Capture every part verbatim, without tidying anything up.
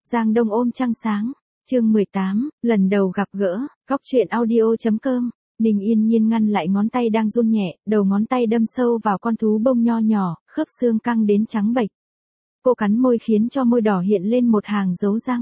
Giang Đông ôm trăng sáng, chương mười tám, lần đầu gặp gỡ, góc truyện audio.com. Ninh Yên Nhiên ngăn lại ngón tay đang run nhẹ, đầu ngón tay đâm sâu vào con thú bông nho nhỏ, khớp xương căng đến trắng bệch. Cô cắn môi khiến cho môi đỏ hiện lên một hàng dấu răng.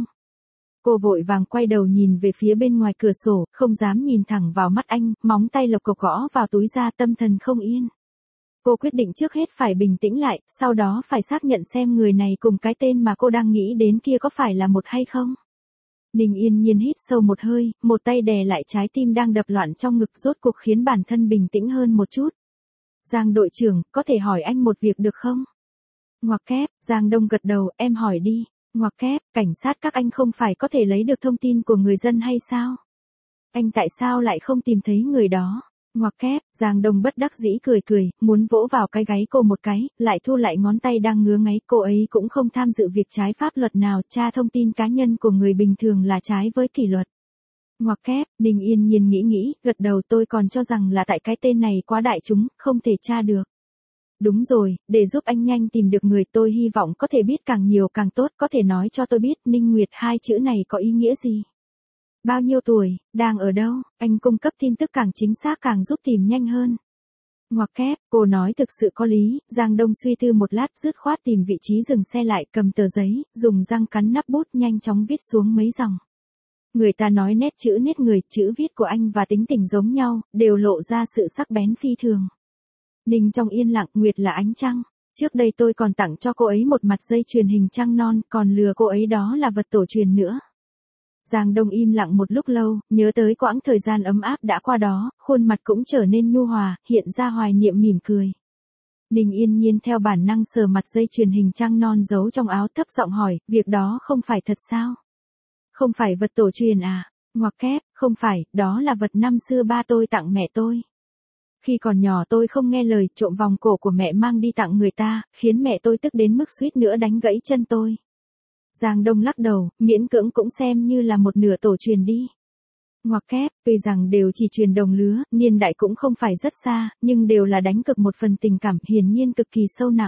Cô vội vàng quay đầu nhìn về phía bên ngoài cửa sổ, không dám nhìn thẳng vào mắt anh, móng tay lộc cộc gõ vào túi da, tâm thần không yên. Cô quyết định trước hết phải bình tĩnh lại, sau đó phải xác nhận xem người này cùng cái tên mà cô đang nghĩ đến kia có phải là một hay không. Ninh Yên Nhiên hít sâu một hơi, một tay đè lại trái tim đang đập loạn trong ngực, rốt cuộc khiến bản thân bình tĩnh hơn một chút. Giang đội trưởng, có thể hỏi anh một việc được không? Ngoặc kép, Giang Đông gật đầu, em hỏi đi. Ngoặc kép, cảnh sát các anh không phải có thể lấy được thông tin của người dân hay sao? Anh tại sao lại không tìm thấy người đó? Ngoặc kép, Giang Đông bất đắc dĩ cười cười, muốn vỗ vào cái gáy cô một cái, lại thu lại ngón tay đang ngứa ngáy. Cô ấy cũng không tham dự việc trái pháp luật nào, tra thông tin cá nhân của người bình thường là trái với kỷ luật. Ngoặc kép, Ninh Yên Nhiên nghĩ nghĩ, gật đầu, tôi còn cho rằng là tại cái tên này quá đại chúng, không thể tra được. Đúng rồi, để giúp anh nhanh tìm được người, tôi hy vọng có thể biết càng nhiều càng tốt, có thể nói cho tôi biết Ninh Nguyệt hai chữ này có ý nghĩa gì? Bao nhiêu tuổi, đang ở đâu, anh cung cấp tin tức càng chính xác càng giúp tìm nhanh hơn. Ngoặc kép, cô nói thực sự có lý. Giang Đông suy tư một lát, dứt khoát tìm vị trí dừng xe lại, cầm tờ giấy, dùng răng cắn nắp bút, nhanh chóng viết xuống mấy dòng. Người ta nói nét chữ nét người, chữ viết của anh và tính tình giống nhau, đều lộ ra sự sắc bén phi thường. Ninh trong yên lặng, Nguyệt là ánh trăng. Trước đây tôi còn tặng cho cô ấy một mặt dây chuyền hình trăng non, còn lừa cô ấy đó là vật tổ truyền nữa. Giang Đông im lặng một lúc lâu, nhớ tới quãng thời gian ấm áp đã qua đó, khuôn mặt cũng trở nên nhu hòa, hiện ra hoài niệm mỉm cười. Ninh Yên Nhiên theo bản năng sờ mặt dây chuyền hình trăng non giấu trong áo, thấp giọng hỏi, việc đó không phải thật sao? Không phải vật tổ truyền à? Ngoặc kép, không phải, đó là vật năm xưa ba tôi tặng mẹ tôi. Khi còn nhỏ tôi không nghe lời, trộm vòng cổ của mẹ mang đi tặng người ta, khiến mẹ tôi tức đến mức suýt nữa đánh gãy chân tôi. Giang Đông lắc đầu, miễn cưỡng cũng xem như là một nửa tổ truyền đi. Ngoặc kép, tuy rằng đều chỉ truyền đồng lứa, niên đại cũng không phải rất xa, nhưng đều là đánh cực một phần tình cảm, hiển nhiên cực kỳ sâu nặng.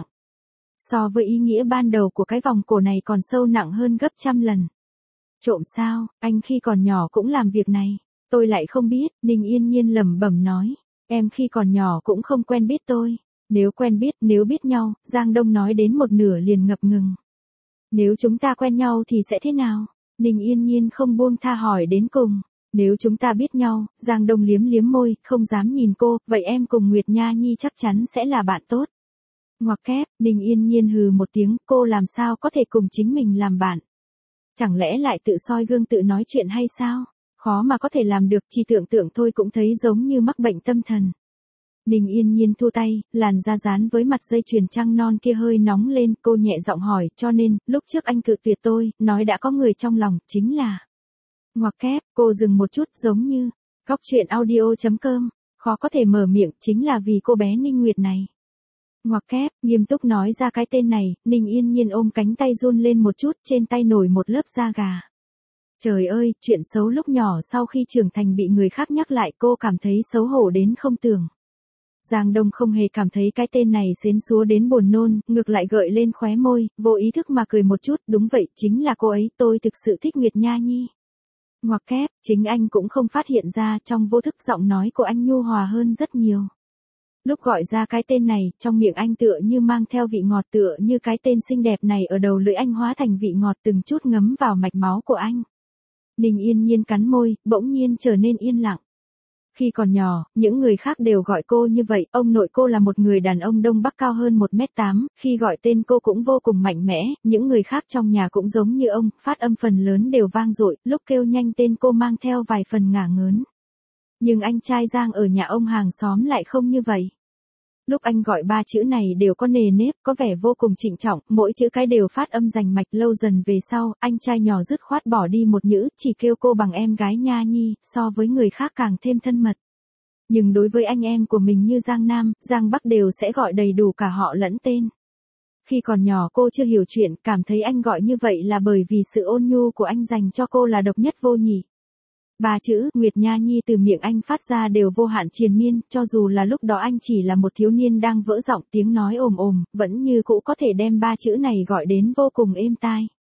So với ý nghĩa ban đầu của cái vòng cổ này còn sâu nặng hơn gấp trăm lần. Trộm sao, anh khi còn nhỏ cũng làm việc này. Tôi lại không biết, Ninh Yên Nhiên lẩm bẩm nói. Em khi còn nhỏ cũng không quen biết tôi. Nếu quen biết, nếu biết nhau, Giang Đông nói đến một nửa liền ngập ngừng. Nếu chúng ta quen nhau thì sẽ thế nào? Ninh Yên Nhiên không buông tha hỏi đến cùng. Nếu chúng ta biết nhau, Giang Đông liếm liếm môi, không dám nhìn cô, vậy em cùng Nguyệt Nha Nhi chắc chắn sẽ là bạn tốt. Ngoặc kép, Ninh Yên Nhiên hừ một tiếng, cô làm sao có thể cùng chính mình làm bạn? Chẳng lẽ lại tự soi gương tự nói chuyện hay sao? Khó mà có thể làm được, chỉ tưởng tượng thôi cũng thấy giống như mắc bệnh tâm thần. Ninh Yên Nhiên thu tay, làn da dán với mặt dây chuyền trăng non kia hơi nóng lên, cô nhẹ giọng hỏi, cho nên, lúc trước anh cự tuyệt tôi, nói đã có người trong lòng, chính là... Ngoặc kép, cô dừng một chút, giống như, góc truyện audio.com, khó có thể mở miệng, chính là vì cô bé Ninh Nguyệt này. Ngoặc kép, nghiêm túc nói ra cái tên này, Ninh Yên Nhiên ôm cánh tay run lên một chút, trên tay nổi một lớp da gà. Trời ơi, chuyện xấu lúc nhỏ sau khi trưởng thành bị người khác nhắc lại, cô cảm thấy xấu hổ đến không tưởng. Giang Đông không hề cảm thấy cái tên này xến xúa đến buồn nôn, ngược lại gợi lên khóe môi, vô ý thức mà cười một chút, đúng vậy, chính là cô ấy, tôi thực sự thích Nguyệt Nha Nhi. Ngoặc kép, chính anh cũng không phát hiện ra, trong vô thức giọng nói của anh nhu hòa hơn rất nhiều. Lúc gọi ra cái tên này, trong miệng anh tựa như mang theo vị ngọt, tựa như cái tên xinh đẹp này ở đầu lưỡi anh hóa thành vị ngọt từng chút ngấm vào mạch máu của anh. Ninh Yên Nhiên cắn môi, bỗng nhiên trở nên yên lặng. Khi còn nhỏ, những người khác đều gọi cô như vậy, ông nội cô là một người đàn ông Đông Bắc cao hơn một mét tám, khi gọi tên cô cũng vô cùng mạnh mẽ, những người khác trong nhà cũng giống như ông, phát âm phần lớn đều vang dội, lúc kêu nhanh tên cô mang theo vài phần ngả ngớn. Nhưng anh trai Giang ở nhà ông hàng xóm lại không như vậy. Lúc anh gọi ba chữ này đều có nề nếp, có vẻ vô cùng trịnh trọng, mỗi chữ cái đều phát âm rành mạch. Lâu dần về sau, anh trai nhỏ dứt khoát bỏ đi một nhữ, chỉ kêu cô bằng em gái Nha Nhi, so với người khác càng thêm thân mật. Nhưng đối với anh em của mình như Giang Nam, Giang Bắc đều sẽ gọi đầy đủ cả họ lẫn tên. Khi còn nhỏ cô chưa hiểu chuyện, cảm thấy anh gọi như vậy là bởi vì sự ôn nhu của anh dành cho cô là độc nhất vô nhị. Ba chữ Nguyệt Nha Nhi từ miệng anh phát ra đều vô hạn triền miên, cho dù là lúc đó anh chỉ là một thiếu niên đang vỡ giọng, tiếng nói ồm ồm, vẫn như cũ có thể đem ba chữ này gọi đến vô cùng êm tai.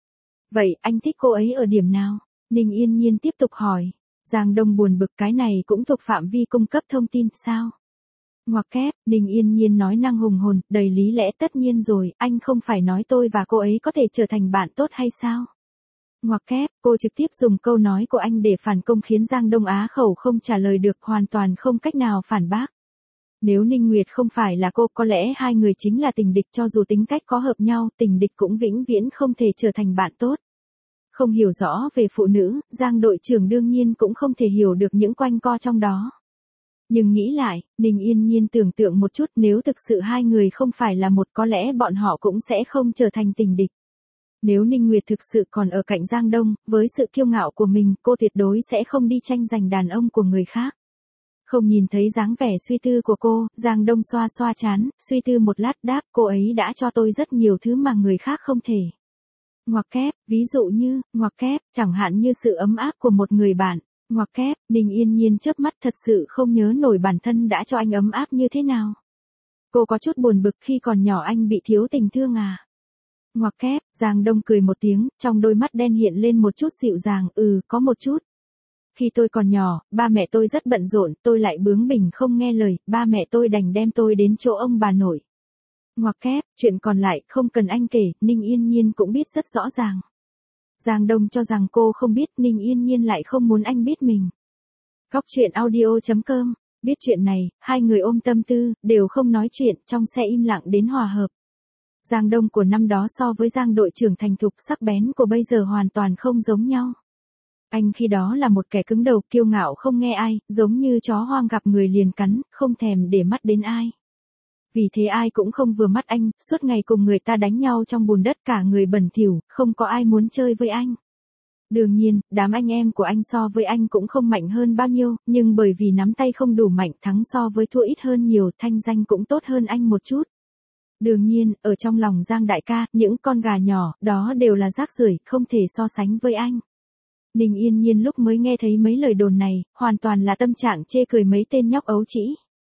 Vậy anh thích cô ấy ở điểm nào? Ninh Yên Nhiên tiếp tục hỏi. Giang Đông buồn bực, cái này cũng thuộc phạm vi cung cấp thông tin sao? Ngoặc kép, Ninh Yên Nhiên nói năng hùng hồn, đầy lý lẽ, tất nhiên rồi, anh không phải nói tôi và cô ấy có thể trở thành bạn tốt hay sao? Ngoặc kép, cô trực tiếp dùng câu nói của anh để phản công khiến Giang Đông á khẩu không trả lời được, hoàn toàn không cách nào phản bác. Nếu Ninh Nguyệt không phải là cô, có lẽ hai người chính là tình địch, cho dù tính cách có hợp nhau, tình địch cũng vĩnh viễn không thể trở thành bạn tốt. Không hiểu rõ về phụ nữ, Giang đội trưởng đương nhiên cũng không thể hiểu được những quanh co trong đó. Nhưng nghĩ lại, Ninh Yên Nhiên tưởng tượng một chút, nếu thực sự hai người không phải là một, có lẽ bọn họ cũng sẽ không trở thành tình địch. Nếu Ninh Nguyệt thực sự còn ở cạnh Giang Đông, với sự kiêu ngạo của mình, cô tuyệt đối sẽ không đi tranh giành đàn ông của người khác. Không nhìn thấy dáng vẻ suy tư của cô, Giang Đông xoa xoa trán, suy tư một lát đáp, cô ấy đã cho tôi rất nhiều thứ mà người khác không thể. Ngoặc kép, ví dụ như, ngoặc kép, chẳng hạn như sự ấm áp của một người bạn. Ngoặc kép, Ninh Yên Nhiên chớp mắt, thật sự không nhớ nổi bản thân đã cho anh ấm áp như thế nào. Cô có chút buồn bực, khi còn nhỏ anh bị thiếu tình thương à? Ngoặc kép, Giang Đông cười một tiếng, trong đôi mắt đen hiện lên một chút dịu dàng, ừ, có một chút. Khi tôi còn nhỏ, ba mẹ tôi rất bận rộn, tôi lại bướng bỉnh không nghe lời, ba mẹ tôi đành đem tôi đến chỗ ông bà nội. Ngoặc kép, chuyện còn lại không cần anh kể, Ninh Yên Nhiên cũng biết rất rõ ràng. Giang Đông cho rằng cô không biết, Ninh Yên Nhiên lại không muốn anh biết mình. Góc truyện audio chấm com, biết chuyện này, hai người ôm tâm tư, đều không nói chuyện, trong xe im lặng đến hòa hợp. Giang Đông của năm đó so với Giang đội trưởng thành thục sắc bén của bây giờ hoàn toàn không giống nhau. Anh khi đó là một kẻ cứng đầu, kiêu ngạo không nghe ai, giống như chó hoang gặp người liền cắn, không thèm để mắt đến ai. Vì thế ai cũng không vừa mắt anh, suốt ngày cùng người ta đánh nhau trong bùn đất, cả người bẩn thỉu, không có ai muốn chơi với anh. Đương nhiên, đám anh em của anh so với anh cũng không mạnh hơn bao nhiêu, nhưng bởi vì nắm tay không đủ mạnh, thắng so với thua ít hơn nhiều, thanh danh cũng tốt hơn anh một chút. Đương nhiên, ở trong lòng Giang đại ca, những con gà nhỏ, đó đều là rác rưởi, không thể so sánh với anh. Ninh Yên Nhiên lúc mới nghe thấy mấy lời đồn này, hoàn toàn là tâm trạng chê cười mấy tên nhóc ấu trĩ.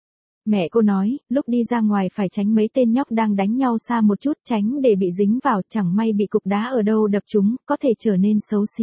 Mẹ cô nói, lúc đi ra ngoài phải tránh mấy tên nhóc đang đánh nhau xa một chút, tránh để bị dính vào, chẳng may bị cục đá ở đâu đập chúng, có thể trở nên xấu xí.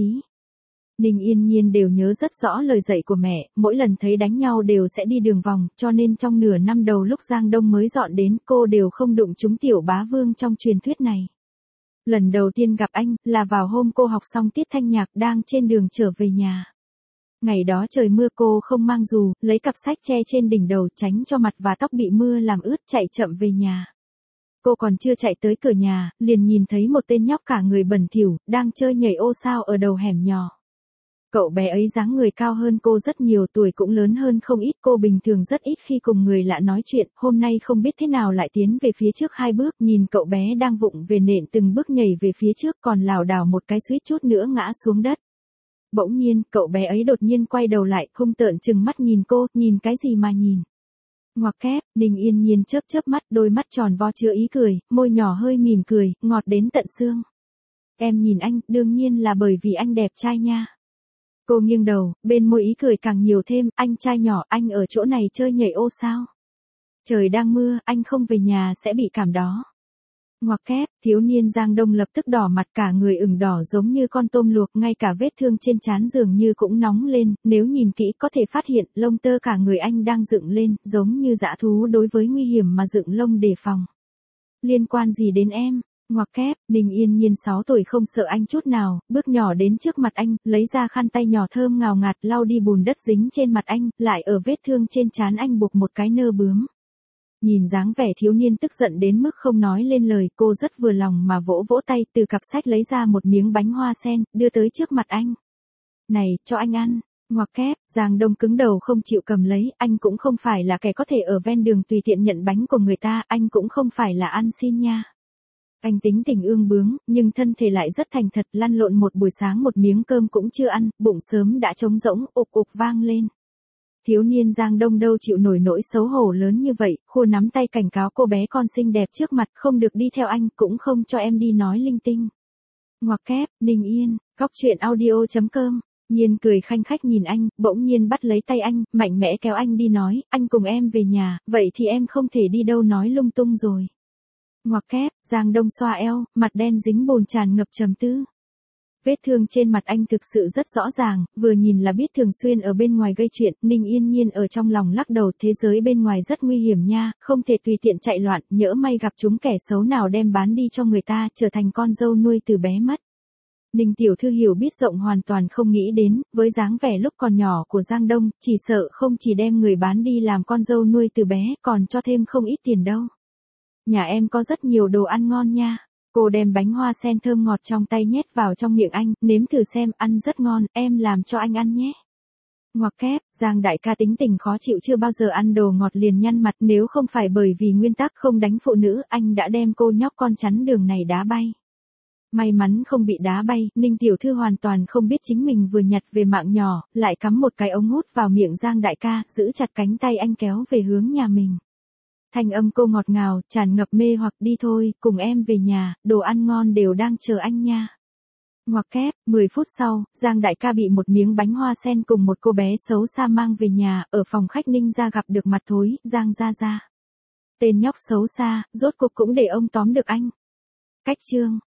Ninh Yên Nhiên đều nhớ rất rõ lời dạy của mẹ, mỗi lần thấy đánh nhau đều sẽ đi đường vòng, cho nên trong nửa năm đầu lúc Giang Đông mới dọn đến, cô đều không đụng trúng tiểu bá vương trong truyền thuyết này. Lần đầu tiên gặp anh, là vào hôm cô học xong tiết thanh nhạc đang trên đường trở về nhà. Ngày đó trời mưa, cô không mang dù, lấy cặp sách che trên đỉnh đầu tránh cho mặt và tóc bị mưa làm ướt, chạy chậm về nhà. Cô còn chưa chạy tới cửa nhà, liền nhìn thấy một tên nhóc cả người bẩn thỉu, đang chơi nhảy ô sao ở đầu hẻm nhỏ. Cậu bé ấy dáng người cao hơn cô rất nhiều, tuổi cũng lớn hơn không ít, cô bình thường rất ít khi cùng người lạ nói chuyện, hôm nay không biết thế nào lại tiến về phía trước hai bước, nhìn cậu bé đang vụng về nện từng bước nhảy về phía trước, còn lảo đảo một cái suýt chút nữa ngã xuống đất. Bỗng nhiên, cậu bé ấy đột nhiên quay đầu lại, hung tợn trừng mắt nhìn cô, nhìn cái gì mà nhìn. Ngoặc kép, Ninh Yên Nhiên chớp chớp mắt, đôi mắt tròn vo chứa ý cười, môi nhỏ hơi mỉm cười, ngọt đến tận xương. Em nhìn anh, đương nhiên là bởi vì anh đẹp trai nha. Cô nghiêng đầu, bên môi ý cười càng nhiều thêm, anh trai nhỏ, anh ở chỗ này chơi nhảy ô sao? Trời đang mưa, anh không về nhà sẽ bị cảm đó. Ngoặc kép, thiếu niên Giang Đông lập tức đỏ mặt, cả người ửng đỏ giống như con tôm luộc, ngay cả vết thương trên trán dường như cũng nóng lên, nếu nhìn kỹ có thể phát hiện, lông tơ cả người anh đang dựng lên, giống như dã thú đối với nguy hiểm mà dựng lông đề phòng. Liên quan gì đến em? Ngoặc kép, Ninh Yên Nhiên sáu tuổi không sợ anh chút nào, bước nhỏ đến trước mặt anh, lấy ra khăn tay nhỏ thơm ngào ngạt lau đi bùn đất dính trên mặt anh, lại ở vết thương trên trán anh buộc một cái nơ bướm. Nhìn dáng vẻ thiếu niên tức giận đến mức không nói lên lời, cô rất vừa lòng mà vỗ vỗ tay, từ cặp sách lấy ra một miếng bánh hoa sen, đưa tới trước mặt anh. Này, cho anh ăn. Ngoặc kép, Giang Đông cứng đầu không chịu cầm lấy, anh cũng không phải là kẻ có thể ở ven đường tùy tiện nhận bánh của người ta, anh cũng không phải là ăn xin nha. Anh tính tình ương bướng, nhưng thân thể lại rất thành thật, lăn lộn một buổi sáng một miếng cơm cũng chưa ăn, bụng sớm đã trống rỗng, ục ục vang lên. Thiếu niên Giang Đông đâu chịu nổi nỗi xấu hổ lớn như vậy, khua nắm tay cảnh cáo cô bé con xinh đẹp trước mặt, không được đi theo anh, cũng không cho em đi nói linh tinh. Ngoặc kép, Ninh Yên, góc truyện audio chấm com, Nhiên cười khanh khách nhìn anh, bỗng nhiên bắt lấy tay anh, mạnh mẽ kéo anh đi nói, anh cùng em về nhà, vậy thì em không thể đi đâu nói lung tung rồi. Ngoặc kép, Giang Đông xoa eo, mặt đen dính bùn tràn ngập trầm tư. Vết thương trên mặt anh thực sự rất rõ ràng, vừa nhìn là biết thường xuyên ở bên ngoài gây chuyện. Ninh Yên Nhiên ở trong lòng lắc đầu, thế giới bên ngoài rất nguy hiểm nha, không thể tùy tiện chạy loạn, nhỡ may gặp chúng kẻ xấu nào đem bán đi cho người ta, trở thành con dâu nuôi từ bé mất. Ninh tiểu thư hiểu biết rộng hoàn toàn không nghĩ đến, với dáng vẻ lúc còn nhỏ của Giang Đông, chỉ sợ không chỉ đem người bán đi làm con dâu nuôi từ bé, còn cho thêm không ít tiền đâu. Nhà em có rất nhiều đồ ăn ngon nha. Cô đem bánh hoa sen thơm ngọt trong tay nhét vào trong miệng anh, nếm thử xem, ăn rất ngon, em làm cho anh ăn nhé. Ngoặc kép, Giang đại ca tính tình khó chịu, chưa bao giờ ăn đồ ngọt liền nhăn mặt, nếu không phải bởi vì nguyên tắc không đánh phụ nữ, anh đã đem cô nhóc con chắn đường này đá bay. May mắn không bị đá bay, Ninh tiểu thư hoàn toàn không biết chính mình vừa nhặt về mạng nhỏ, lại cắm một cái ống hút vào miệng Giang đại ca, giữ chặt cánh tay anh kéo về hướng nhà mình. Thanh âm cô ngọt ngào, tràn ngập mê hoặc, đi thôi, cùng em về nhà, đồ ăn ngon đều đang chờ anh nha. Ngoặc kép, mười phút sau, Giang đại ca bị một miếng bánh hoa sen cùng một cô bé xấu xa mang về nhà, ở phòng khách Ninh gia gặp được mặt thối, Giang gia gia. Tên nhóc xấu xa, rốt cuộc cũng để ông tóm được anh. Cách chương